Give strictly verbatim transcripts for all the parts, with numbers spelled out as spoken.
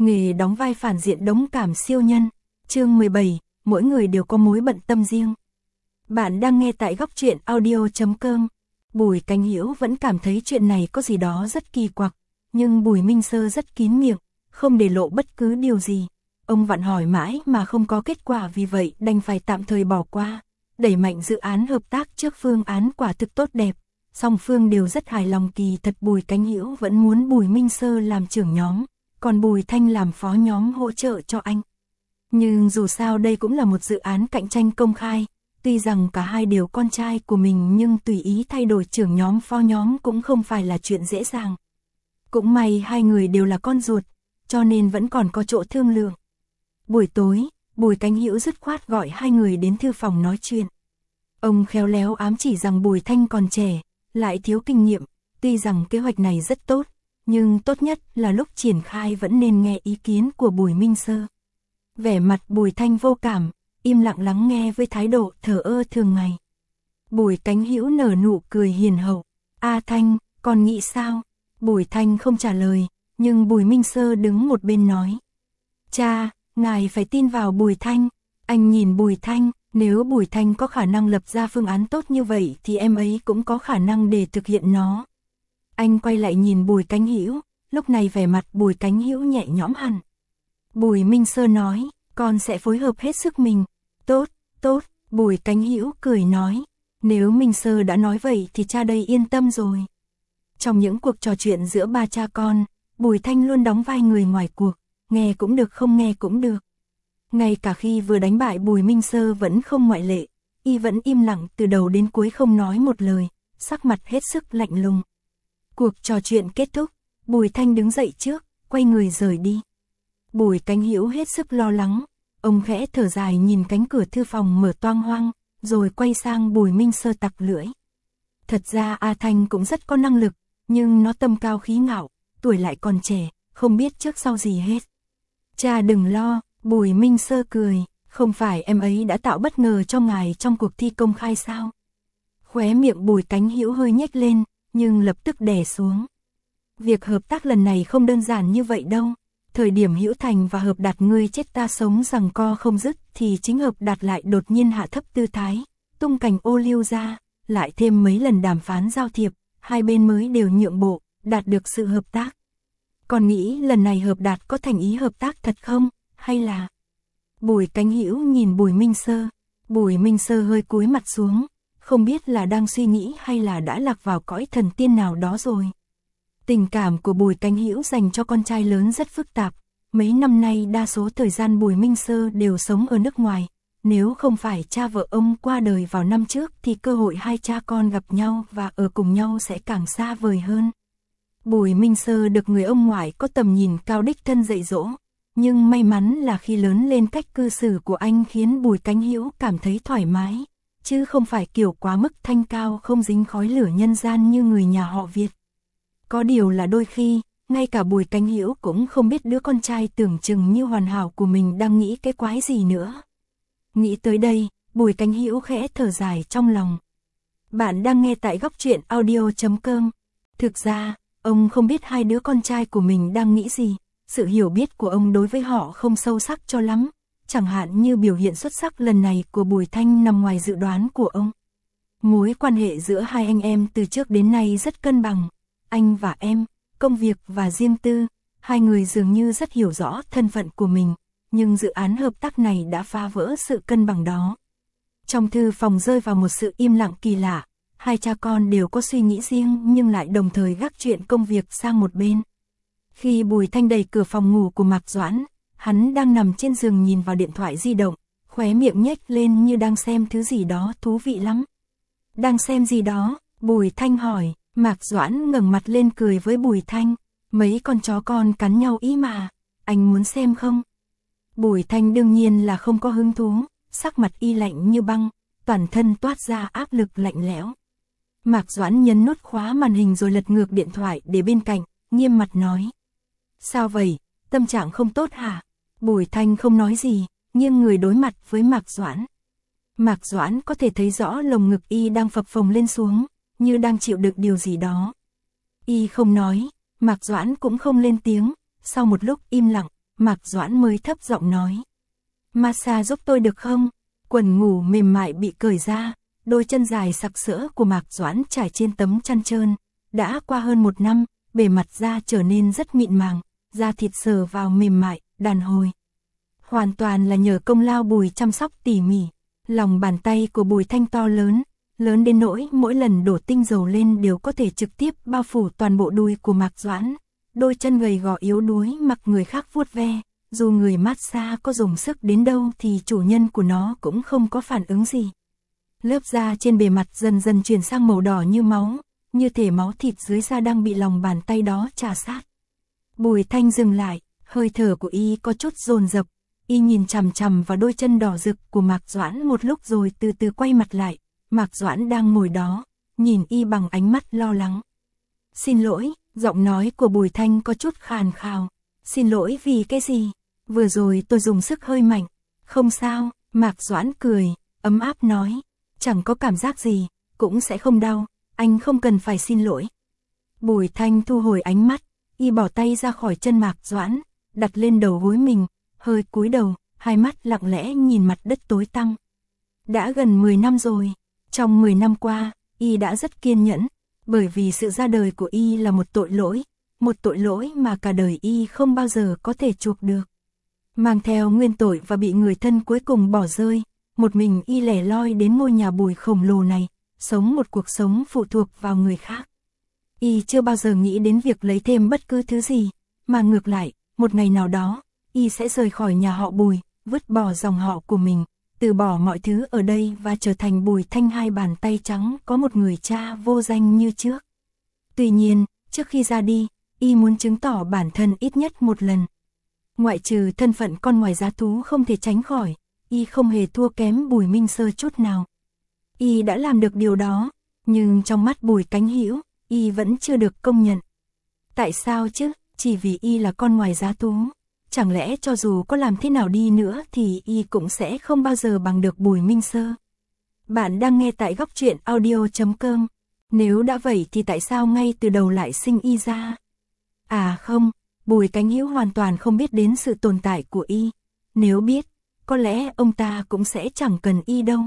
Nghề đóng vai phản diện đống cảm siêu nhân. Chương mười bảy, mỗi người đều có mối bận tâm riêng. Bạn đang nghe tại góc truyện audio chấm com. Bùi Cánh Hữu vẫn cảm thấy chuyện này có gì đó rất kỳ quặc, nhưng Bùi Minh Sơ rất kín miệng, không để lộ bất cứ điều gì. Ông vặn hỏi mãi mà không có kết quả, vì vậy đành phải tạm thời bỏ qua, đẩy mạnh dự án hợp tác trước phương án quả thực tốt đẹp. Song phương đều rất hài lòng, kỳ thật Bùi Cánh Hữu vẫn muốn Bùi Minh Sơ làm trưởng nhóm, còn Bùi Thanh làm phó nhóm hỗ trợ cho anh. Nhưng dù sao đây cũng là một dự án cạnh tranh công khai, tuy rằng cả hai đều con trai của mình nhưng tùy ý thay đổi trưởng nhóm phó nhóm cũng không phải là chuyện dễ dàng. Cũng may hai người đều là con ruột, cho nên vẫn còn có chỗ thương lượng. Buổi tối, Bùi Cánh Hữu dứt khoát gọi hai người đến thư phòng nói chuyện. Ông khéo léo ám chỉ rằng Bùi Thanh còn trẻ, lại thiếu kinh nghiệm, tuy rằng kế hoạch này rất tốt, nhưng tốt nhất là lúc triển khai vẫn nên nghe ý kiến của Bùi Minh Sơ. Vẻ mặt Bùi Thanh vô cảm, im lặng lắng nghe với thái độ thờ ơ thường ngày. Bùi Cánh Hữu nở nụ cười hiền hậu. A Thanh, con nghĩ sao? Bùi Thanh không trả lời, nhưng Bùi Minh Sơ đứng một bên nói. Cha, ngài phải tin vào Bùi Thanh. Anh nhìn Bùi Thanh, nếu Bùi Thanh có khả năng lập ra phương án tốt như vậy thì em ấy cũng có khả năng để thực hiện nó. Anh quay lại nhìn Bùi Cánh Hữu, lúc này vẻ mặt Bùi Cánh Hữu nhẹ nhõm hẳn. Bùi Minh Sơ nói, con sẽ phối hợp hết sức mình. Tốt, tốt, Bùi Cánh Hữu cười nói. Nếu Minh Sơ đã nói vậy thì cha đây yên tâm rồi. Trong những cuộc trò chuyện giữa ba cha con, Bùi Thanh luôn đóng vai người ngoài cuộc, nghe cũng được không nghe cũng được. Ngay cả khi vừa đánh bại Bùi Minh Sơ vẫn không ngoại lệ, y vẫn im lặng từ đầu đến cuối không nói một lời, sắc mặt hết sức lạnh lùng. Cuộc trò chuyện kết thúc, Bùi Thanh đứng dậy trước, quay người rời đi. Bùi Cánh Hữu hết sức lo lắng, ông khẽ thở dài nhìn cánh cửa thư phòng mở toang hoang, rồi quay sang Bùi Minh Sơ tặc lưỡi. Thật ra A Thanh cũng rất có năng lực, nhưng nó tâm cao khí ngạo, tuổi lại còn trẻ, không biết trước sau gì hết. Cha đừng lo, Bùi Minh Sơ cười, không phải em ấy đã tạo bất ngờ cho ngài trong cuộc thi công khai sao? Khóe miệng Bùi Cánh Hữu hơi nhếch lên, nhưng lập tức đè xuống. Việc hợp tác lần này không đơn giản như vậy đâu. Thời điểm Hữu Thành và Hợp Đạt ngươi chết ta sống giằng co không dứt thì chính Hợp Đạt lại đột nhiên hạ thấp tư thái, tung cành ô liu ra, lại thêm mấy lần đàm phán giao thiệp, hai bên mới đều nhượng bộ, đạt được sự hợp tác. Còn nghĩ lần này Hợp Đạt có thành ý hợp tác thật không, hay là... Bùi Cánh Hữu nhìn Bùi Minh Sơ, Bùi Minh Sơ hơi cúi mặt xuống, không biết là đang suy nghĩ hay là đã lạc vào cõi thần tiên nào đó rồi. Tình cảm của Bùi Cánh Hữu dành cho con trai lớn rất phức tạp, mấy năm nay đa số thời gian Bùi Minh Sơ đều sống ở nước ngoài, nếu không phải cha vợ ông qua đời vào năm trước thì cơ hội hai cha con gặp nhau và ở cùng nhau sẽ càng xa vời hơn. Bùi Minh Sơ được người ông ngoại có tầm nhìn cao đích thân dạy dỗ, nhưng may mắn là khi lớn lên cách cư xử của anh khiến Bùi Cánh Hữu cảm thấy thoải mái, chứ không phải kiểu quá mức thanh cao không dính khói lửa nhân gian như người nhà họ Việt. Có điều là đôi khi, ngay cả Bùi Cánh Hữu cũng không biết đứa con trai tưởng chừng như hoàn hảo của mình đang nghĩ cái quái gì nữa. Nghĩ tới đây, Bùi Cánh Hữu khẽ thở dài trong lòng. Bạn đang nghe tại góc truyện audio chấm com. Thực ra, ông không biết hai đứa con trai của mình đang nghĩ gì, sự hiểu biết của ông đối với họ không sâu sắc cho lắm, chẳng hạn như biểu hiện xuất sắc lần này của Bùi Thanh nằm ngoài dự đoán của ông. Mối quan hệ giữa hai anh em từ trước đến nay rất cân bằng. Anh và em, công việc và riêng tư, hai người dường như rất hiểu rõ thân phận của mình, nhưng dự án hợp tác này đã phá vỡ sự cân bằng đó. Trong thư phòng rơi vào một sự im lặng kỳ lạ, hai cha con đều có suy nghĩ riêng nhưng lại đồng thời gác chuyện công việc sang một bên. Khi Bùi Thanh đẩy cửa phòng ngủ của Mạc Doãn, hắn đang nằm trên giường nhìn vào điện thoại di động, khóe miệng nhếch lên như đang xem thứ gì đó thú vị lắm. Đang xem gì đó? Bùi Thanh hỏi. Mạc Doãn ngẩng mặt lên cười với Bùi Thanh, mấy con chó con cắn nhau ý mà, anh muốn xem không? Bùi Thanh đương nhiên là không có hứng thú, sắc mặt y lạnh như băng, toàn thân toát ra áp lực lạnh lẽo. Mạc Doãn nhấn nút khóa màn hình rồi lật ngược điện thoại để bên cạnh, nghiêm mặt nói. Sao vậy, tâm trạng không tốt hả? Bùi Thanh không nói gì, nghiêng người đối mặt với Mạc Doãn. Mạc Doãn có thể thấy rõ lồng ngực y đang phập phồng lên xuống, như đang chịu đựng điều gì đó. Y không nói, Mạc Doãn cũng không lên tiếng, sau một lúc im lặng, Mạc Doãn mới thấp giọng nói. Massage giúp tôi được không? Quần ngủ mềm mại bị cởi ra, đôi chân dài sặc sỡ của Mạc Doãn trải trên tấm chăn trơn. Đã qua hơn một năm, bề mặt da trở nên rất mịn màng, da thịt sờ vào mềm mại, đàn hồi. Hoàn toàn là nhờ công lao Bùi chăm sóc tỉ mỉ. Lòng bàn tay của Bùi Thanh to lớn, lớn đến nỗi mỗi lần đổ tinh dầu lên đều có thể trực tiếp bao phủ toàn bộ đùi của Mạc Doãn. Đôi chân gầy gò yếu đuối mặc người khác vuốt ve, dù người massage có dùng sức đến đâu thì chủ nhân của nó cũng không có phản ứng gì. Lớp da trên bề mặt dần dần chuyển sang màu đỏ như máu, như thể máu thịt dưới da đang bị lòng bàn tay đó trà sát. Bùi Thanh dừng lại, hơi thở của y có chút dồn dập, y nhìn chằm chằm vào đôi chân đỏ rực của Mạc Doãn một lúc rồi từ từ quay mặt lại. Mạc Doãn đang ngồi đó, nhìn y bằng ánh mắt lo lắng. Xin lỗi, giọng nói của Bùi Thanh có chút khàn khàn. Xin lỗi vì cái gì? Vừa rồi tôi dùng sức hơi mạnh. Không sao, Mạc Doãn cười, ấm áp nói. Chẳng có cảm giác gì, cũng sẽ không đau, anh không cần phải xin lỗi. Bùi Thanh thu hồi ánh mắt, y bỏ tay ra khỏi chân Mạc Doãn, đặt lên đầu gối mình, hơi cúi đầu, hai mắt lặng lẽ nhìn mặt đất tối tăm. Đã gần mười năm rồi, trong mười năm qua, y đã rất kiên nhẫn, bởi vì sự ra đời của y là một tội lỗi, một tội lỗi mà cả đời y không bao giờ có thể chuộc được. Mang theo nguyên tội và bị người thân cuối cùng bỏ rơi, một mình y lẻ loi đến ngôi nhà Bùi khổng lồ này, sống một cuộc sống phụ thuộc vào người khác. Y chưa bao giờ nghĩ đến việc lấy thêm bất cứ thứ gì, mà ngược lại, một ngày nào đó, y sẽ rời khỏi nhà họ Bùi, vứt bỏ dòng họ của mình, từ bỏ mọi thứ ở đây và trở thành Bùi Thanh hai bàn tay trắng có một người cha vô danh như trước. Tuy nhiên, trước khi ra đi, y muốn chứng tỏ bản thân ít nhất một lần. Ngoại trừ thân phận con ngoài giá thú không thể tránh khỏi, y không hề thua kém Bùi Minh Sơ chút nào. Y đã làm được điều đó, nhưng trong mắt Bùi Cánh Hữu, y vẫn chưa được công nhận. Tại sao chứ? Chỉ vì y là con ngoài giá thú. Chẳng lẽ cho dù có làm thế nào đi nữa thì y cũng sẽ không bao giờ bằng được Bùi Minh Sơ. Bạn đang nghe tại góc truyện audio chấm com. Nếu đã vậy thì tại sao ngay từ đầu lại sinh y ra? À không, Bùi Cánh Hữu hoàn toàn không biết đến sự tồn tại của y. Nếu biết, có lẽ ông ta cũng sẽ chẳng cần y đâu.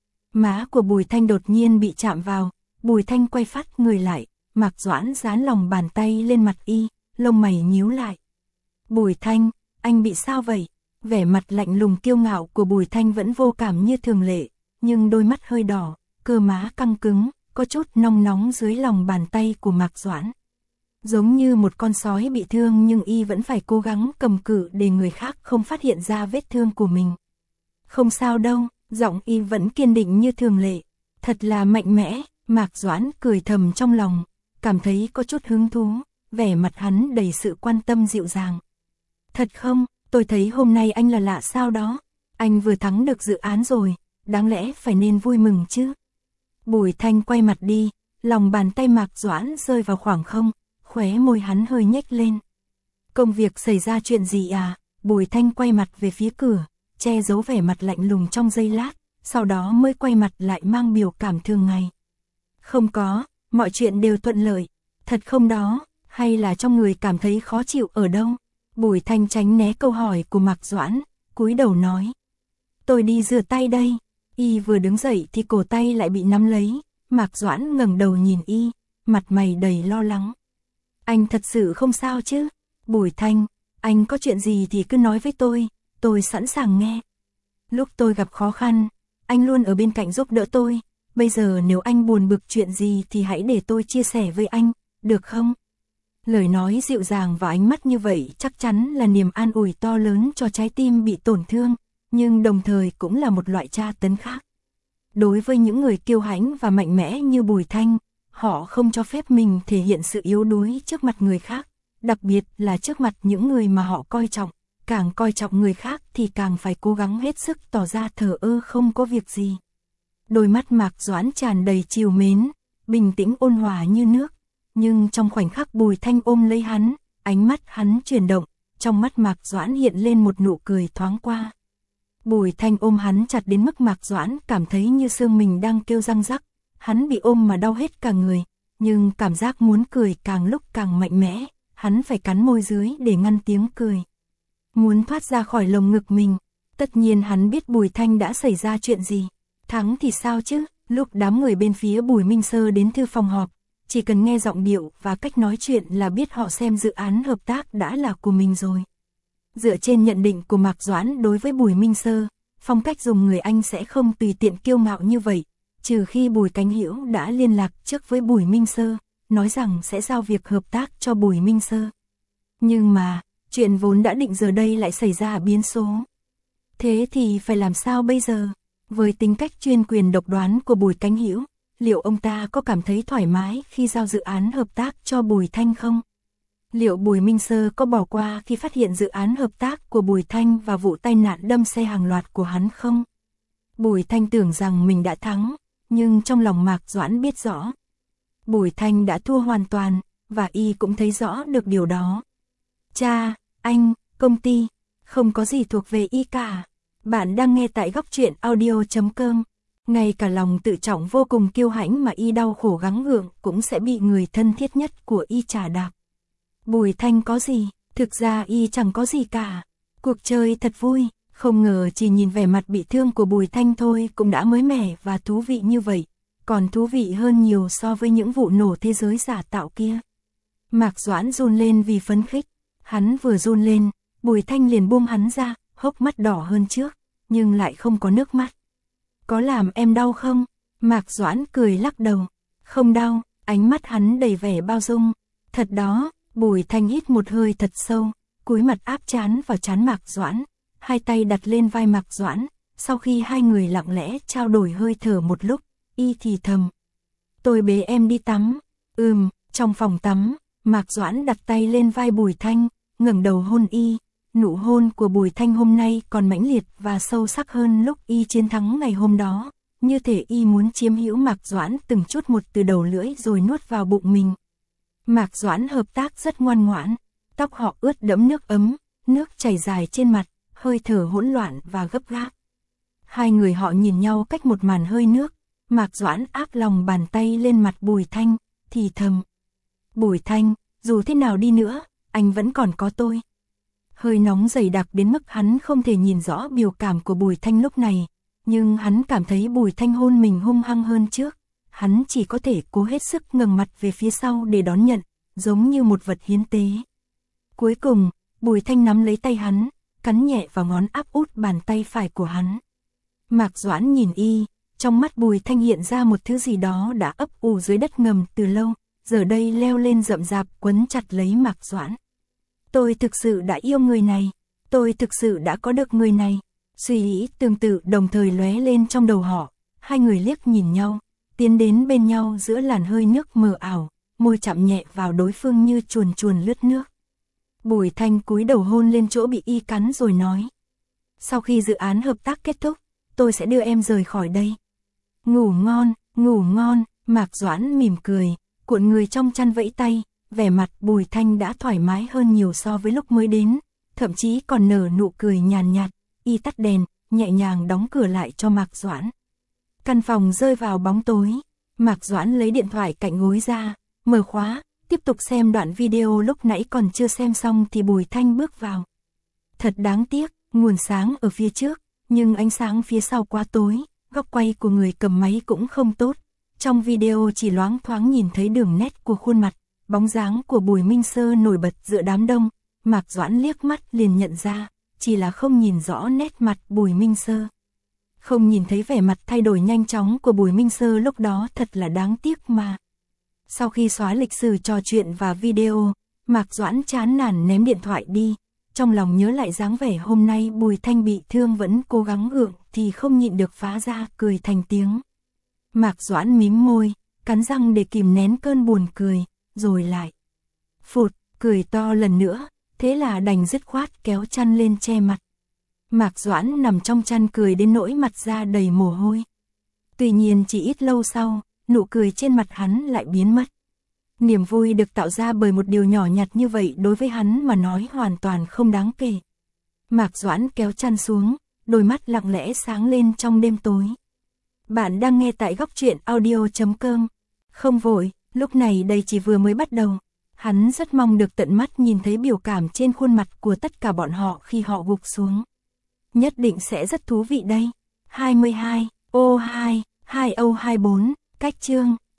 Má của Bùi Thanh đột nhiên bị chạm vào, Bùi Thanh quay phát người lại, Mạc Doãn dán lòng bàn tay lên mặt y, lông mày nhíu lại. Bùi Thanh, anh bị sao vậy? Vẻ mặt lạnh lùng kiêu ngạo của Bùi Thanh vẫn vô cảm như thường lệ, nhưng đôi mắt hơi đỏ, cơ má căng cứng, có chút nóng nóng dưới lòng bàn tay của Mạc Doãn. Giống như một con sói bị thương nhưng y vẫn phải cố gắng cầm cự để người khác không phát hiện ra vết thương của mình. Không sao đâu, giọng y vẫn kiên định như thường lệ. Thật là mạnh mẽ, Mạc Doãn cười thầm trong lòng, cảm thấy có chút hứng thú, vẻ mặt hắn đầy sự quan tâm dịu dàng. Thật không, tôi thấy hôm nay anh là lạ sao đó, anh vừa thắng được dự án rồi, đáng lẽ phải nên vui mừng chứ. Bùi Thanh quay mặt đi, lòng bàn tay Mạc Doãn rơi vào khoảng không, khóe môi hắn hơi nhếch lên. Công việc xảy ra chuyện gì à? Bùi Thanh quay mặt về phía cửa, che giấu vẻ mặt lạnh lùng trong giây lát, sau đó mới quay mặt lại mang biểu cảm thường ngày. Không có, mọi chuyện đều thuận lợi. Thật không đó, hay là trong người cảm thấy khó chịu ở đâu? Bùi Thanh tránh né câu hỏi của Mạc Doãn, cúi đầu nói. Tôi đi rửa tay đây. Y vừa đứng dậy thì cổ tay lại bị nắm lấy. Mạc Doãn ngẩng đầu nhìn y, mặt mày đầy lo lắng. Anh thật sự không sao chứ? Bùi Thanh, anh có chuyện gì thì cứ nói với tôi, tôi sẵn sàng nghe. Lúc tôi gặp khó khăn, anh luôn ở bên cạnh giúp đỡ tôi. Bây giờ nếu anh buồn bực chuyện gì thì hãy để tôi chia sẻ với anh, được không? Lời nói dịu dàng và ánh mắt như vậy chắc chắn là niềm an ủi to lớn cho trái tim bị tổn thương, nhưng đồng thời cũng là một loại tra tấn khác. Đối với những người kiêu hãnh và mạnh mẽ như Bùi Thanh, họ không cho phép mình thể hiện sự yếu đuối trước mặt người khác, đặc biệt là trước mặt những người mà họ coi trọng. Càng coi trọng người khác thì càng phải cố gắng hết sức tỏ ra thờ ơ không có việc gì. Đôi mắt Mạc Doãn tràn đầy trìu mến, bình tĩnh ôn hòa như nước. Nhưng trong khoảnh khắc Bùi Thanh ôm lấy hắn, ánh mắt hắn chuyển động, trong mắt Mạc Doãn hiện lên một nụ cười thoáng qua. Bùi Thanh ôm hắn chặt đến mức Mạc Doãn cảm thấy như xương mình đang kêu răng rắc. Hắn bị ôm mà đau hết cả người, nhưng cảm giác muốn cười càng lúc càng mạnh mẽ, hắn phải cắn môi dưới để ngăn tiếng cười. muốn thoát ra khỏi lồng ngực mình. Tất nhiên hắn biết Bùi Thanh đã xảy ra chuyện gì. Thắng thì sao chứ, lúc đám người bên phía Bùi Minh Sơ đến thư phòng họp, chỉ cần nghe giọng điệu và cách nói chuyện là biết họ xem dự án hợp tác đã là của mình rồi. Dựa trên nhận định của Mạc Doãn đối với Bùi Minh Sơ, phong cách dùng người Anh sẽ không tùy tiện kiêu ngạo như vậy, trừ khi Bùi Cánh Hữu đã liên lạc trước với Bùi Minh Sơ, nói rằng sẽ giao việc hợp tác cho Bùi Minh Sơ. Nhưng mà, chuyện vốn đã định giờ đây lại xảy ra biến số. Thế thì phải làm sao bây giờ? Với tính cách chuyên quyền độc đoán của Bùi Cánh Hữu, liệu ông ta có cảm thấy thoải mái khi giao dự án hợp tác cho Bùi Thanh không? Liệu Bùi Minh Sơ có bỏ qua khi phát hiện dự án hợp tác của Bùi Thanh và vụ tai nạn đâm xe hàng loạt của hắn không? Bùi Thanh tưởng rằng mình đã thắng, nhưng trong lòng Mạc Doãn biết rõ. Bùi Thanh đã thua hoàn toàn, và y cũng thấy rõ được điều đó. Cha, anh, công ty, không có gì thuộc về y cả. Bạn đang nghe tại góc truyện audio chấm com. Ngay cả lòng tự trọng vô cùng kiêu hãnh mà y đau khổ gắng gượng cũng sẽ bị người thân thiết nhất của y trà đạp. Bùi Thanh có gì? Thực ra y chẳng có gì cả. Cuộc chơi thật vui, không ngờ chỉ nhìn vẻ mặt bị thương của Bùi Thanh thôi cũng đã mới mẻ và thú vị như vậy, còn thú vị hơn nhiều so với những vụ nổ thế giới giả tạo kia. Mạc Doãn run lên vì phấn khích, hắn vừa run lên, Bùi Thanh liền buông hắn ra, hốc mắt đỏ hơn trước, nhưng lại không có nước mắt. Có làm em đau không? Mạc Doãn cười lắc đầu, không đau, ánh mắt hắn đầy vẻ bao dung. Thật đó. Bùi Thanh hít một hơi thật sâu, cúi mặt áp trán vào trán Mạc Doãn, hai tay đặt lên vai Mạc Doãn, sau khi hai người lặng lẽ trao đổi hơi thở một lúc, y thì thầm. Tôi bế em đi tắm. Ừm, trong phòng tắm, Mạc Doãn đặt tay lên vai Bùi Thanh, ngẩng đầu hôn y, nụ hôn của Bùi Thanh hôm nay còn mãnh liệt và sâu sắc hơn lúc y chiến thắng ngày hôm đó, như thể y muốn chiếm hữu Mạc Doãn từng chút một từ đầu lưỡi rồi nuốt vào bụng mình. Mạc Doãn hợp tác rất ngoan ngoãn, tóc họ ướt đẫm nước ấm, nước chảy dài trên mặt, hơi thở hỗn loạn và gấp gáp. Hai người họ nhìn nhau cách một màn hơi nước, Mạc Doãn áp lòng bàn tay lên mặt Bùi Thanh, thì thầm. Bùi Thanh, dù thế nào đi nữa, anh vẫn còn có tôi. Hơi nóng dày đặc đến mức hắn không thể nhìn rõ biểu cảm của Bùi Thanh lúc này, nhưng hắn cảm thấy Bùi Thanh hôn mình hung hăng hơn trước. Hắn chỉ có thể cố hết sức ngẩng mặt về phía sau để đón nhận, giống như một vật hiến tế. Cuối cùng, Bùi Thanh nắm lấy tay hắn, cắn nhẹ vào ngón áp út bàn tay phải của hắn. Mạc Doãn nhìn y, trong mắt Bùi Thanh hiện ra một thứ gì đó đã ấp ủ dưới đất ngầm từ lâu, giờ đây leo lên rậm rạp quấn chặt lấy Mạc Doãn. Tôi thực sự đã yêu người này, tôi thực sự đã có được người này. Suy nghĩ tương tự đồng thời lóe lên trong đầu họ, hai người liếc nhìn nhau, tiến đến bên nhau giữa làn hơi nước mờ ảo, môi chạm nhẹ vào đối phương như chuồn chuồn lướt nước. Bùi Thanh cúi đầu hôn lên chỗ bị y cắn rồi nói. Sau khi dự án hợp tác kết thúc, tôi sẽ đưa em rời khỏi đây. Ngủ ngon, ngủ ngon, Mạc Doãn mỉm cười, cuộn người trong chăn vẫy tay, vẻ mặt Bùi Thanh đã thoải mái hơn nhiều so với lúc mới đến, thậm chí còn nở nụ cười nhàn nhạt, y tắt đèn, nhẹ nhàng đóng cửa lại cho Mạc Doãn. Căn phòng rơi vào bóng tối, Mạc Doãn lấy điện thoại cạnh gối ra, mở khóa, tiếp tục xem đoạn video lúc nãy còn chưa xem xong thì Bùi Thanh bước vào. Thật đáng tiếc, nguồn sáng ở phía trước, nhưng ánh sáng phía sau quá tối, góc quay của người cầm máy cũng không tốt. Trong video chỉ loáng thoáng nhìn thấy đường nét của khuôn mặt, bóng dáng của Bùi Minh Sơ nổi bật giữa đám đông, Mạc Doãn liếc mắt liền nhận ra, chỉ là không nhìn rõ nét mặt Bùi Minh Sơ. Không nhìn thấy vẻ mặt thay đổi nhanh chóng của Bùi Minh Sơ lúc đó thật là đáng tiếc mà. Sau khi xóa lịch sử trò chuyện và video, Mạc Doãn chán nản ném điện thoại đi, trong lòng nhớ lại dáng vẻ hôm nay Bùi Thanh bị thương vẫn cố gắng gượng thì không nhịn được phá ra cười thành tiếng. Mạc Doãn mím môi, cắn răng để kìm nén cơn buồn cười, rồi lại phụt, cười to lần nữa, thế là đành dứt khoát kéo chăn lên che mặt. Mạc Doãn nằm trong chăn cười đến nỗi mặt ra đầy mồ hôi. Tuy nhiên chỉ ít lâu sau, nụ cười trên mặt hắn lại biến mất. Niềm vui được tạo ra bởi một điều nhỏ nhặt như vậy đối với hắn mà nói hoàn toàn không đáng kể. Mạc Doãn kéo chăn xuống, đôi mắt lặng lẽ sáng lên trong đêm tối. Bạn đang nghe tại góc truyện audio chấm com. Không vội, lúc này đây chỉ vừa mới bắt đầu. Hắn rất mong được tận mắt nhìn thấy biểu cảm trên khuôn mặt của tất cả bọn họ khi họ gục xuống. Nhất định sẽ rất thú vị đây. hai mươi hai, ô hai, hai ô hai mươi bốn, cách chương.